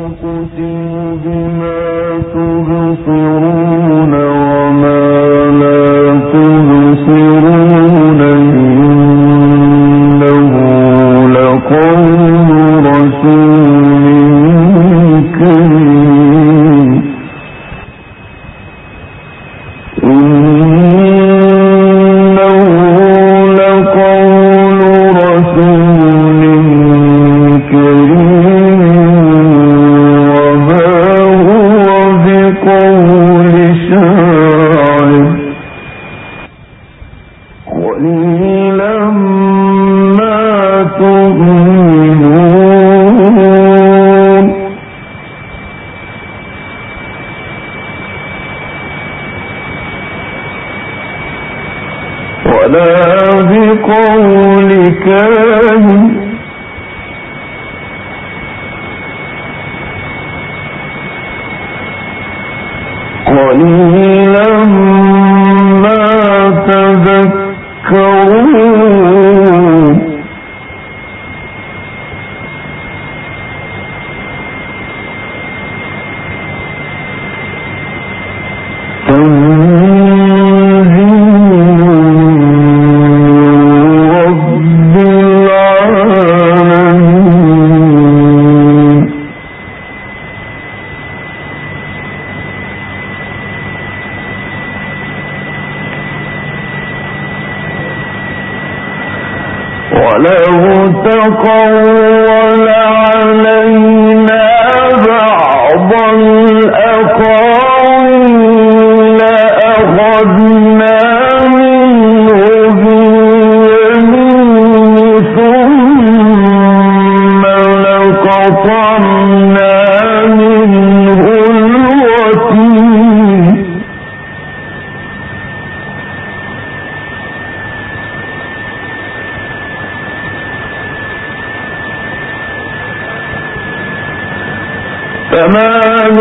فما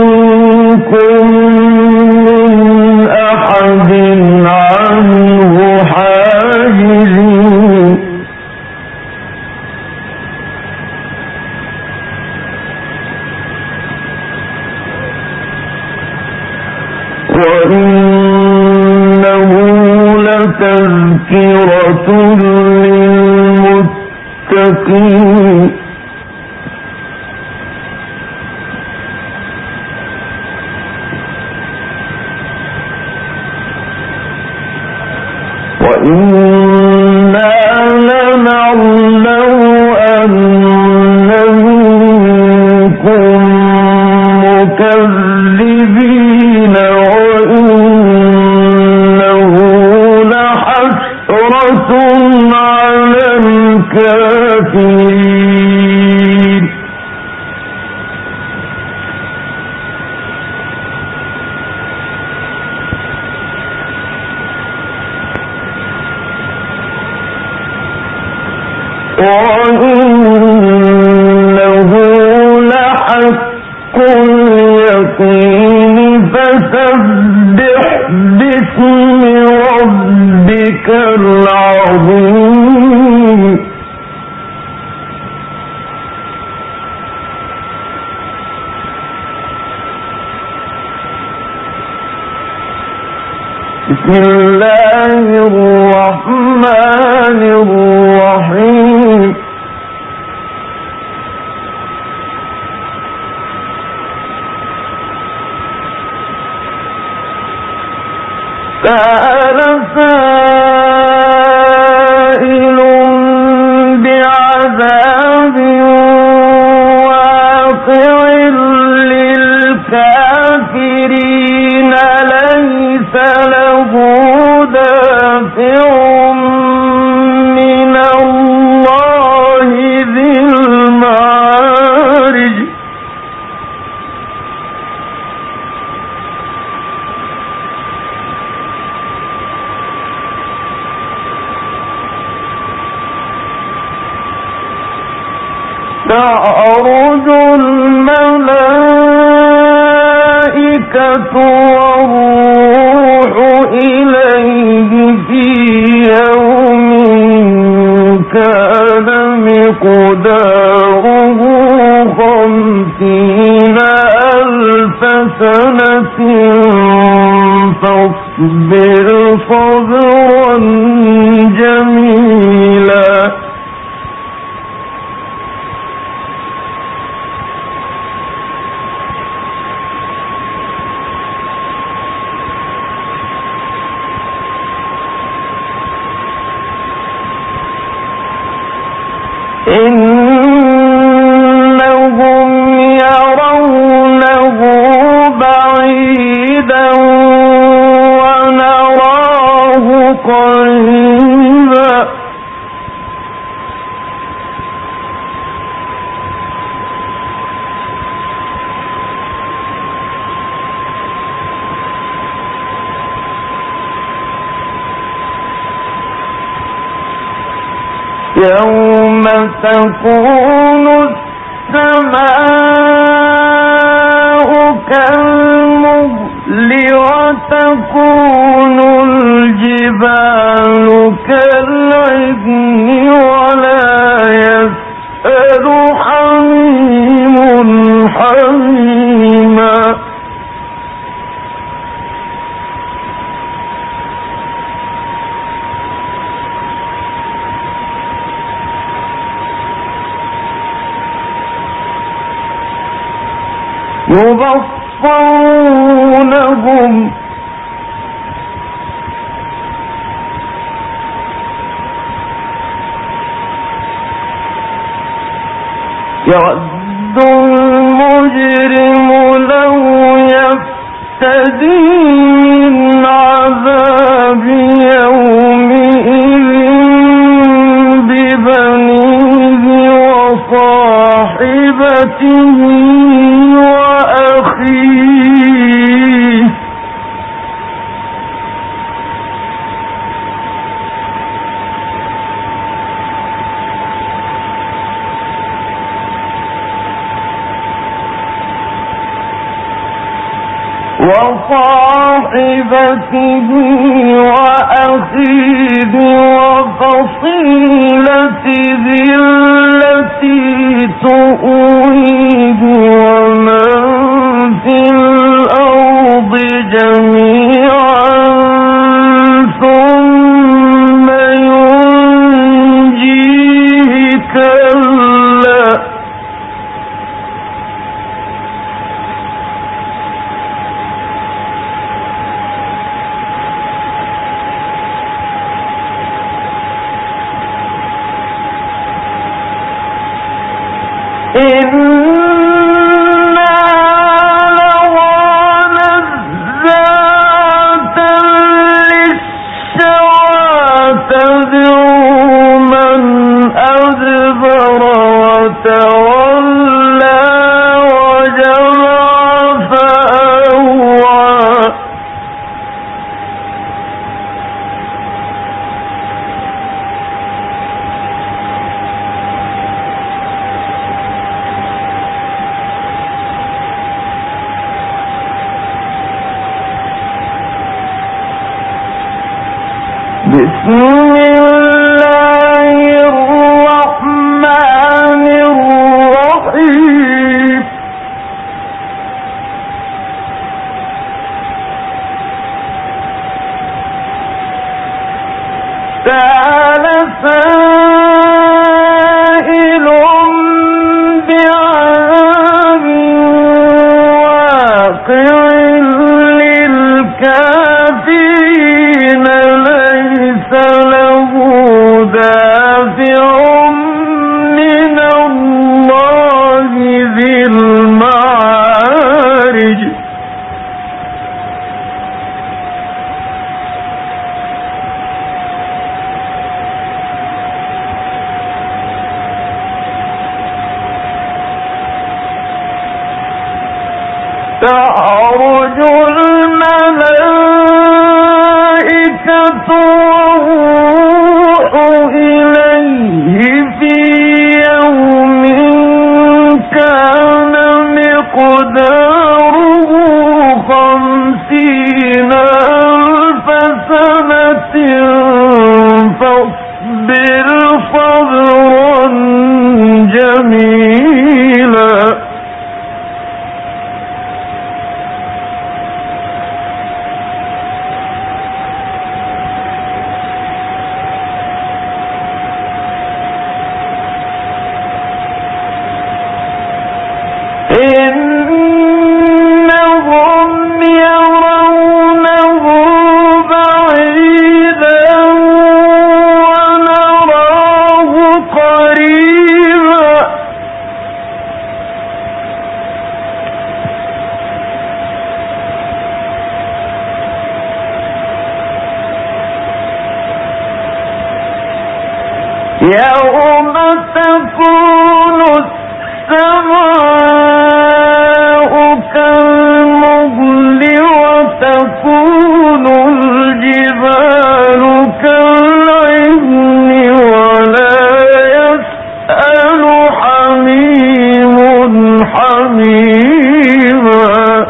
منكم من أحد عنه حاجزين وإنه لتذكرة للمتقين وإنا لنعلم أن منكم مكذبين وإنه لحسرة على الكافرين وإنه لحق اليقين فسبح باسم ربك العظيم بسم الله الرحمن الرحيم سأل سائل بعذاب واقع للكافرين ليس له دافع من الله ذي المعارج تعرج الملائكة والروح إليه في يوم كان مقداره 50 ألف سنة فاصبر صبرا جميلا إنهم يرونه بعيدا ونراه قريبا يوم تكون السماء كالمهل وتكون الجبال كالعهن ولا يسأل حميم حميما يبصرونهم يود المجرم لو يفتدي من عذاب يومئذ ببنيه وصاحبته وأخيه وفصيلته التي تؤويه ومن في الأرض جميعا ثم ينجيه كلا إنا لها نزاعة للشوى تدعو من أدبر وتولى وجمع فأوعى بسم الله الرحمن الرحيم سأل سائل بعذاب واقع للكافرين ليس له دافع من الله ذي المعارج تعرج الملائكة والروح إليه في يوم كان مقداره 50,000 سنة فاصبر صبرا جميلا يوم تكون السماء كالمهل وتكون الجبال كالعهن ولا يسأل حميم حميما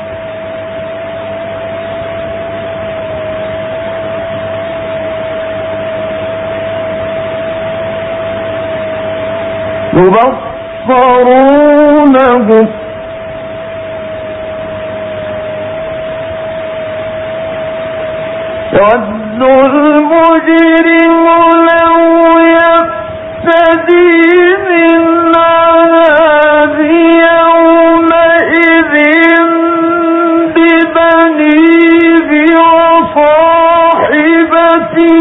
يبصرونهم يود المجرم لو يفتدي من عذاب يومئذ ببنيه وصاحبته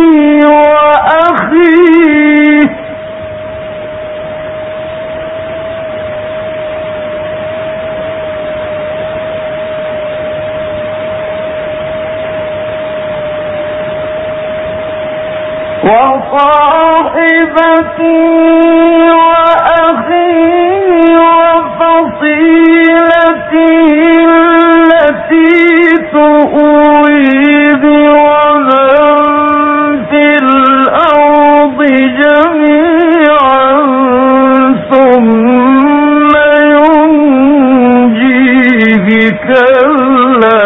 وأخيه وفصيلته التي تؤويه ومن في الأرض جميعا ثم ينجيه كلا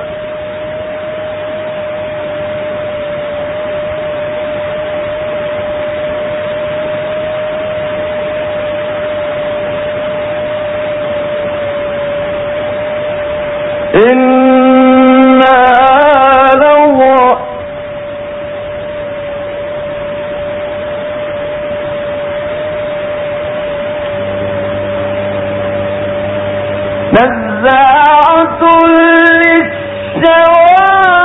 نزاعة للشوى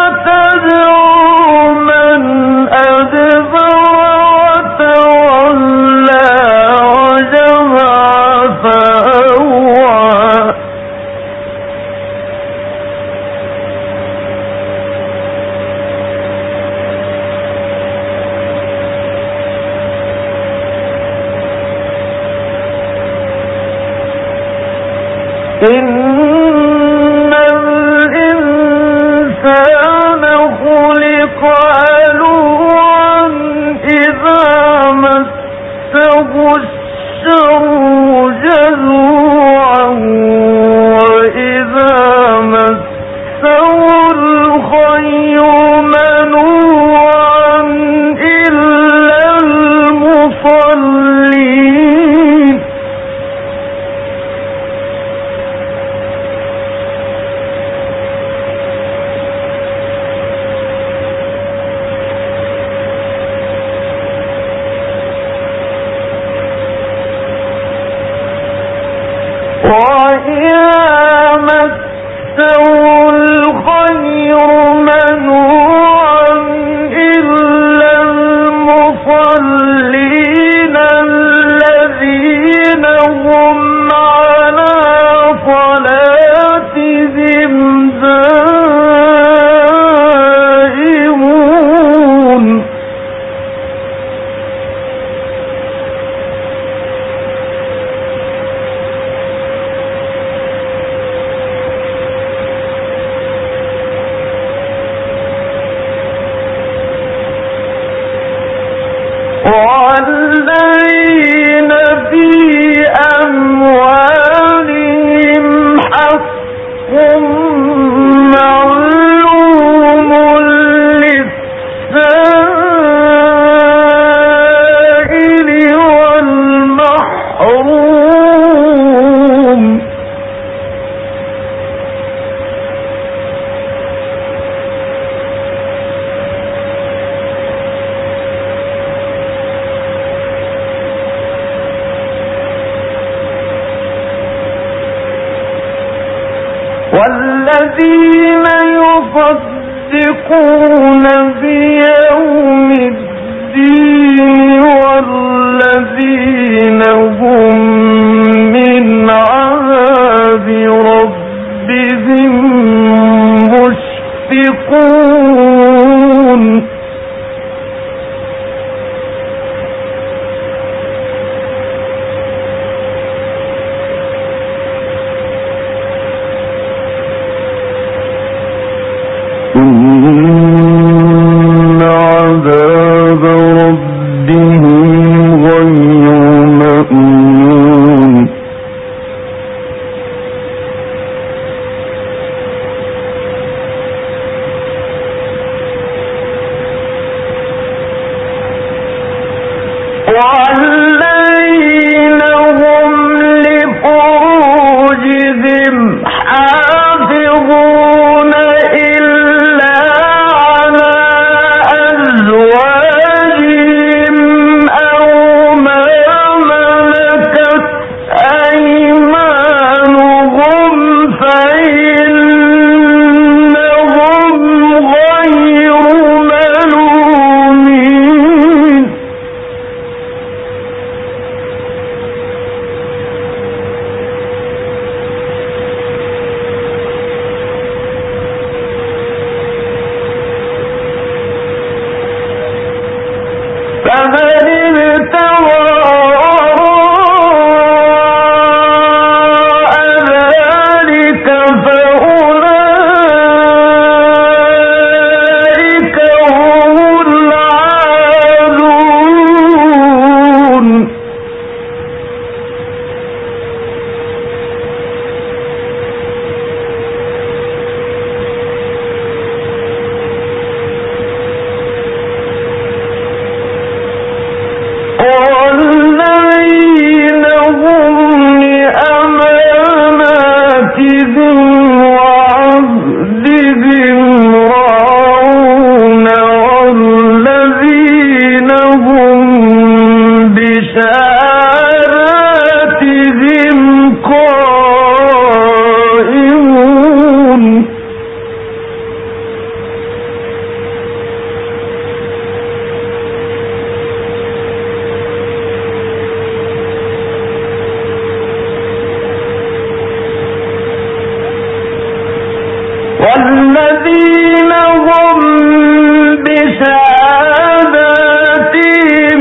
تدعو من أدبر وتولى وجمع فأوعى إن الإنسان خلق هلوعا إذا مسه الشر جزوعا وإذا مسه الخير منوعا إلا المصلين وإذا مسه الخير منوعا إلا المصلين الذين هم على صلاتهم دائمون والذين في أموالهم حق معلوم للسائل والمحروم والذين يصدقون بيوم الدين والذين هم من عذاب ربهم مشفقون قائمون والذين هم بشهاداتهم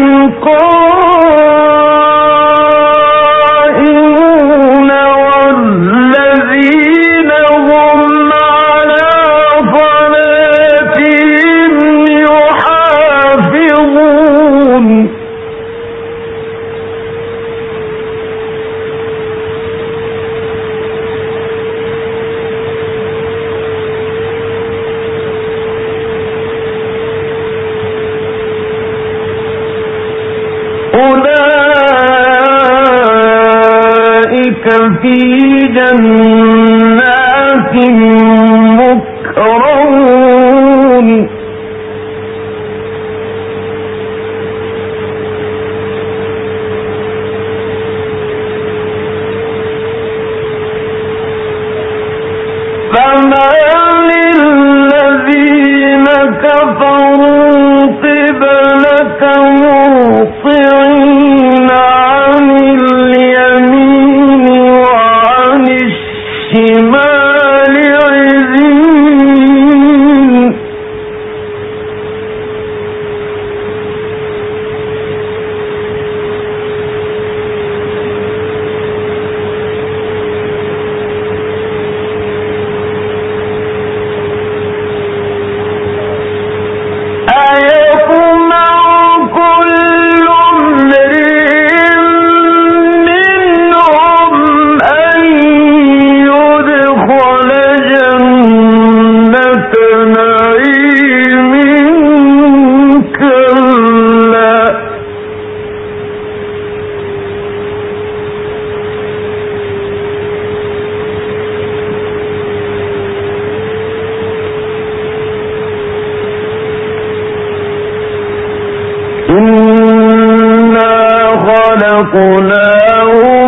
قائمون والذين هم على صلاتهم يحافظون أولئك في جنات مكرمون فما للذين كفروا قبلك مهطعين عن اليمين وعن الشمال عزين أيطمع كل امرئ منهم أن يدخل جنة نعيم كلا إنا خلقناهم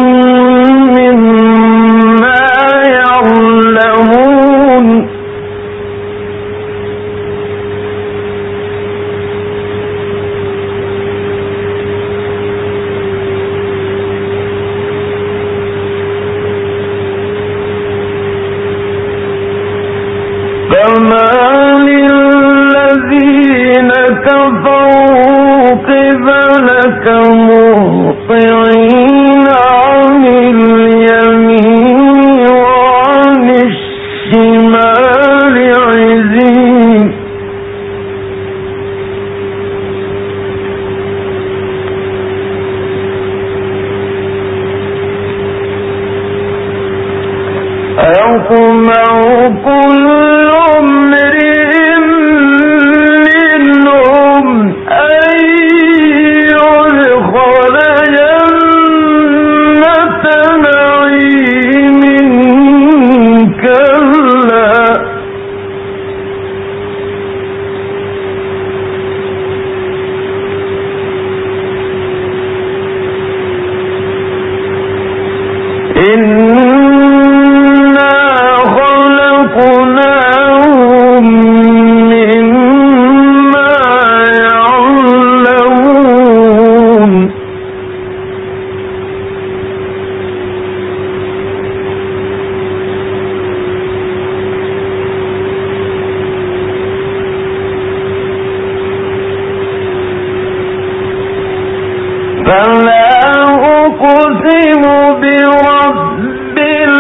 مما يعلمون فما للذين كفروا قبلك مهطعين عن اليمين وعن الشمال عزين أيطمع كل امرئ منهم أن يدخل جنة نعيم كلا إنا خلقناهم مما يعلمون فلا أقسم برب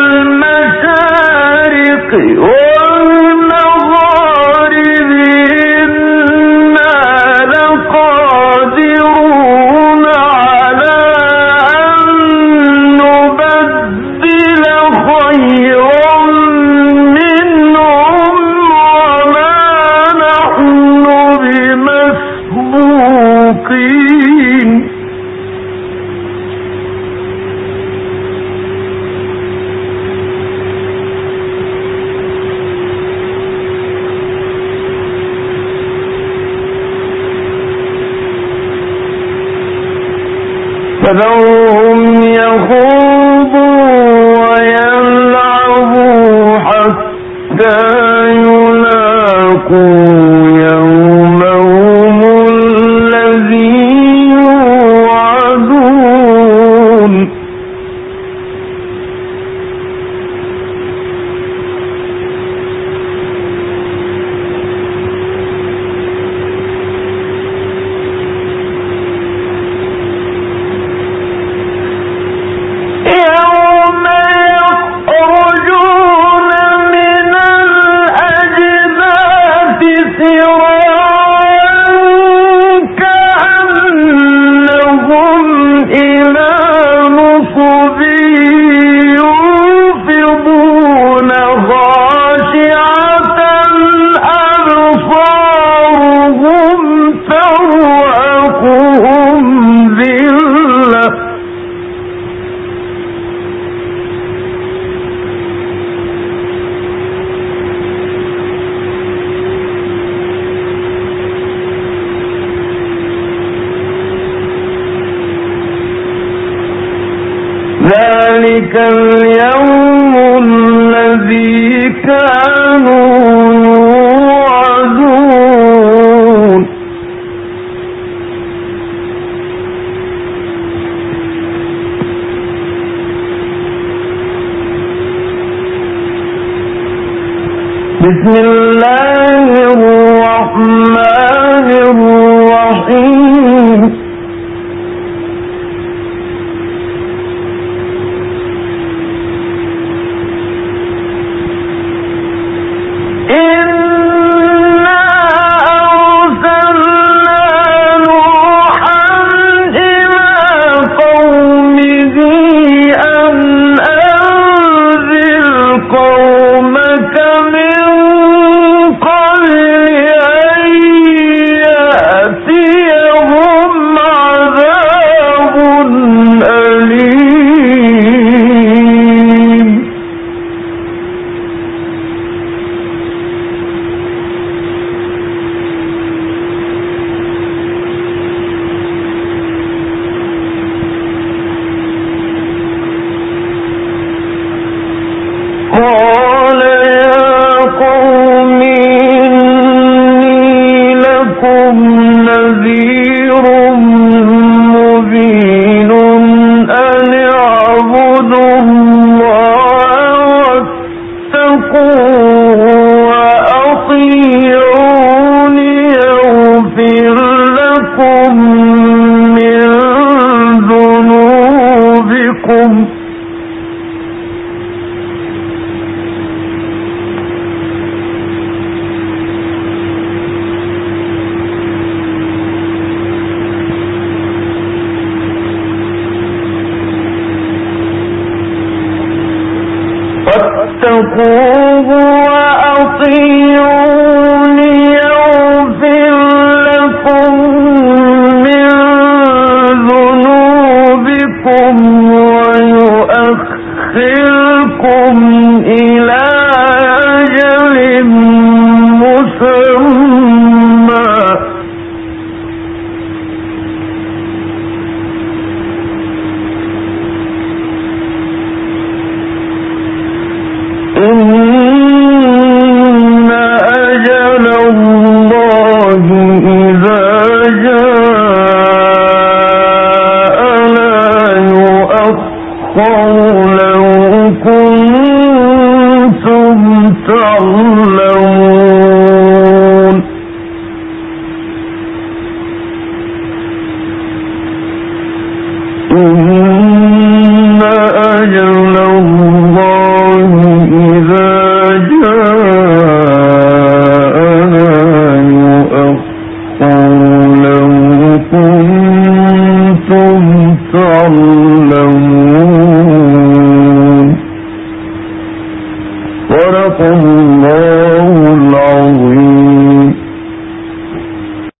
المشارق والمغارب إنا لقادرون على أن نبدل خيرا منهم وما نحن بمسبوقين فذرهم يخوضوا يومهم الذي يوعدون ذلك اليوم الذي كانوا يوعدون بسم الله الرحمن الرحيم قال يا قوم إني لكم نذير مبين أن اعبدوا الله واتقوه وأطيعون يغفر لكم من ذنوبكم واتقوه وأطيعون يغفر لكم من ذنوبكم ويؤخركم إلى أجل مسمى إن أجل الله إذا جاء لا يؤخر لو كنتم تعلمون إن أجل الله إذا جاء لا يؤخر لو كنتم تعلمون صدق الله العظيم